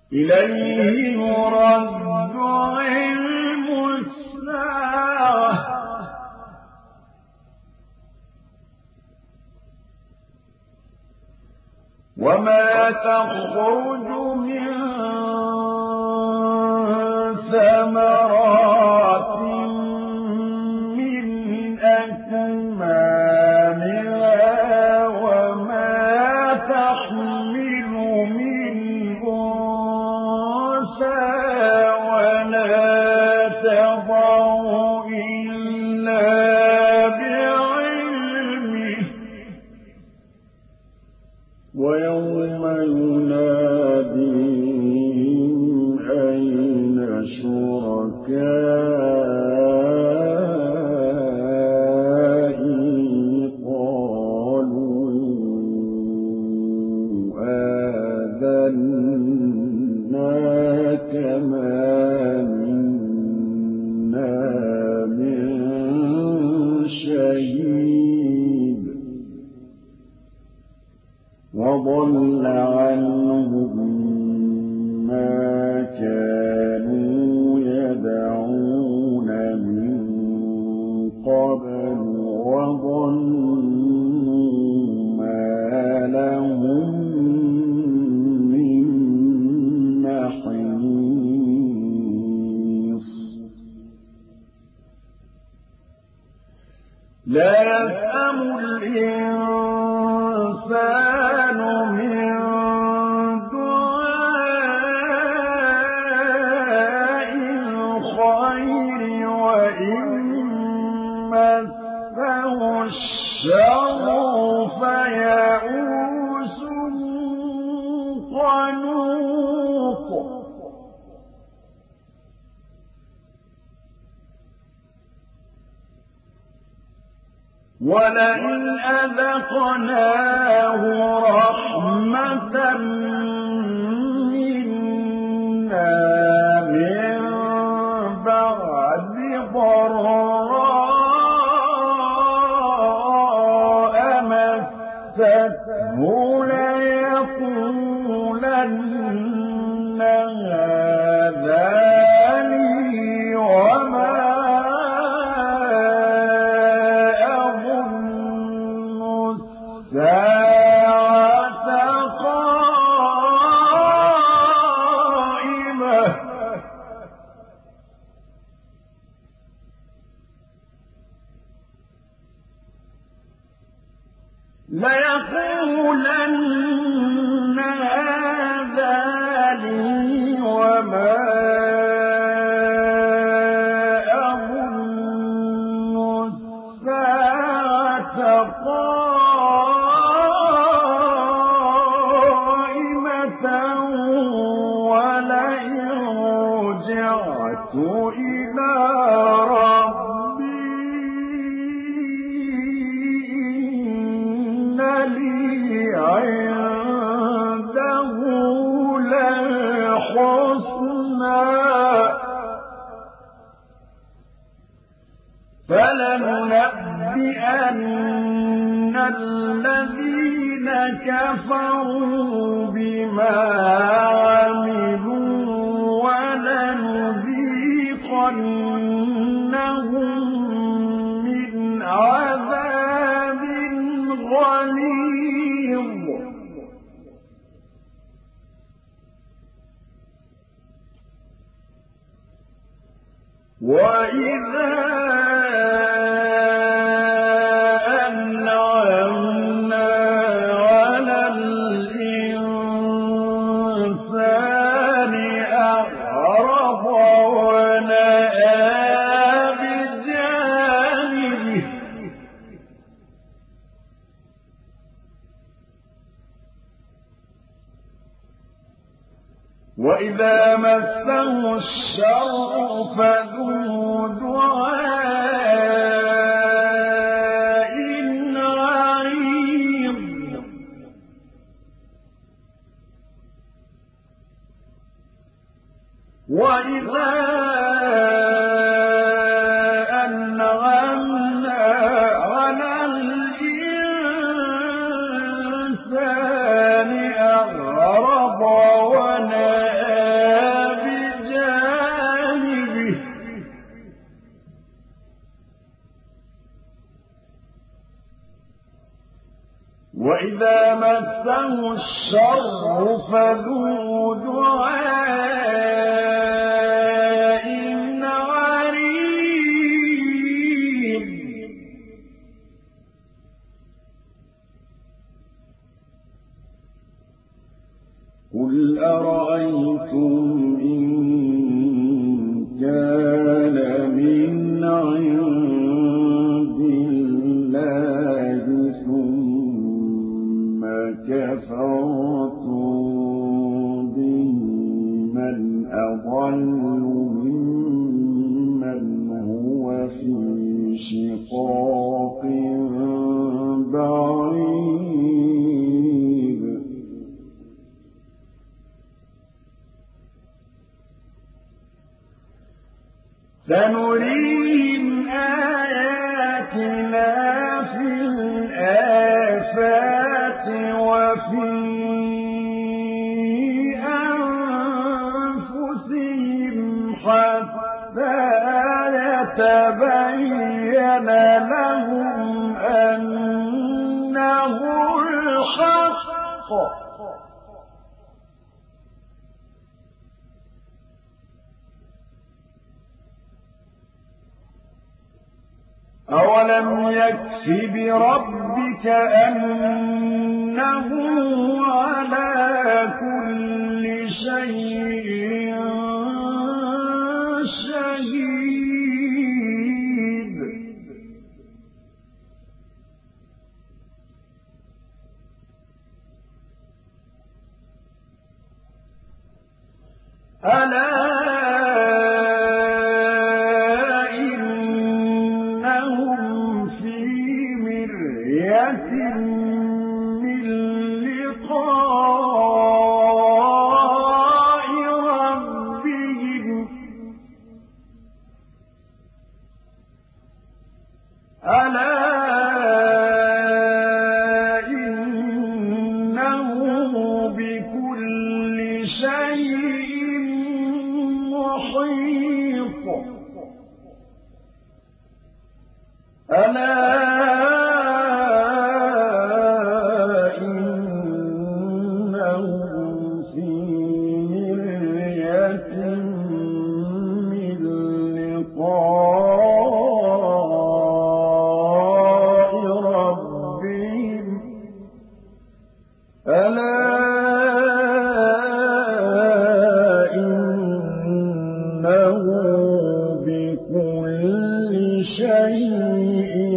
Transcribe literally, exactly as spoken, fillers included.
إليه يرد علم الساعة وما تخرج من ثمرات من أكمامها وما تحمل من أنثى ولا تضع إلا بعلمه ويوم يناديهم أين شركائي قالوا آذناك ما منا من شهيد وضل عنهم ما كانوا يدعون من قبل وظنوا ما لهم من محيص لا يسأم الإنسان من دعاء الخير وإن مسه الشر فيئوس قنوط ولئن أذقناه رحمة منا من بعد ضراء مسته ليقولن هذا لي وما الساعة قائمة ليقولن هذا لي وما أظن الساعة قائمة ولئن رجعت إلى ربي إن لي عنده للحسنى فلننبئن الذين كفروا بما عملوا ولنذيقنهم من عذاب غليظ وإذا أنعمنا على الإنسان أعرض ونأى بجانبه وإذا مسه الشر فذو دعاء عريض وإذا أنعمنا على الإنسان أعرض ونأى وإذا مسه الشر فذو دعاء عريض قل أرأيتم إن كان من عند الله ثم كفرتم به من أضل ممن هو في شقاق بعيد سنريهم آياتنا في الآفاق وفي أنفسهم حتى يتبين لهم أنه الحق أولم يكف بربك أنه على كل شيء شهيد ألا من لقاء ربهم ألا إنه بكل شيء محيط ألا إنه بكل شيء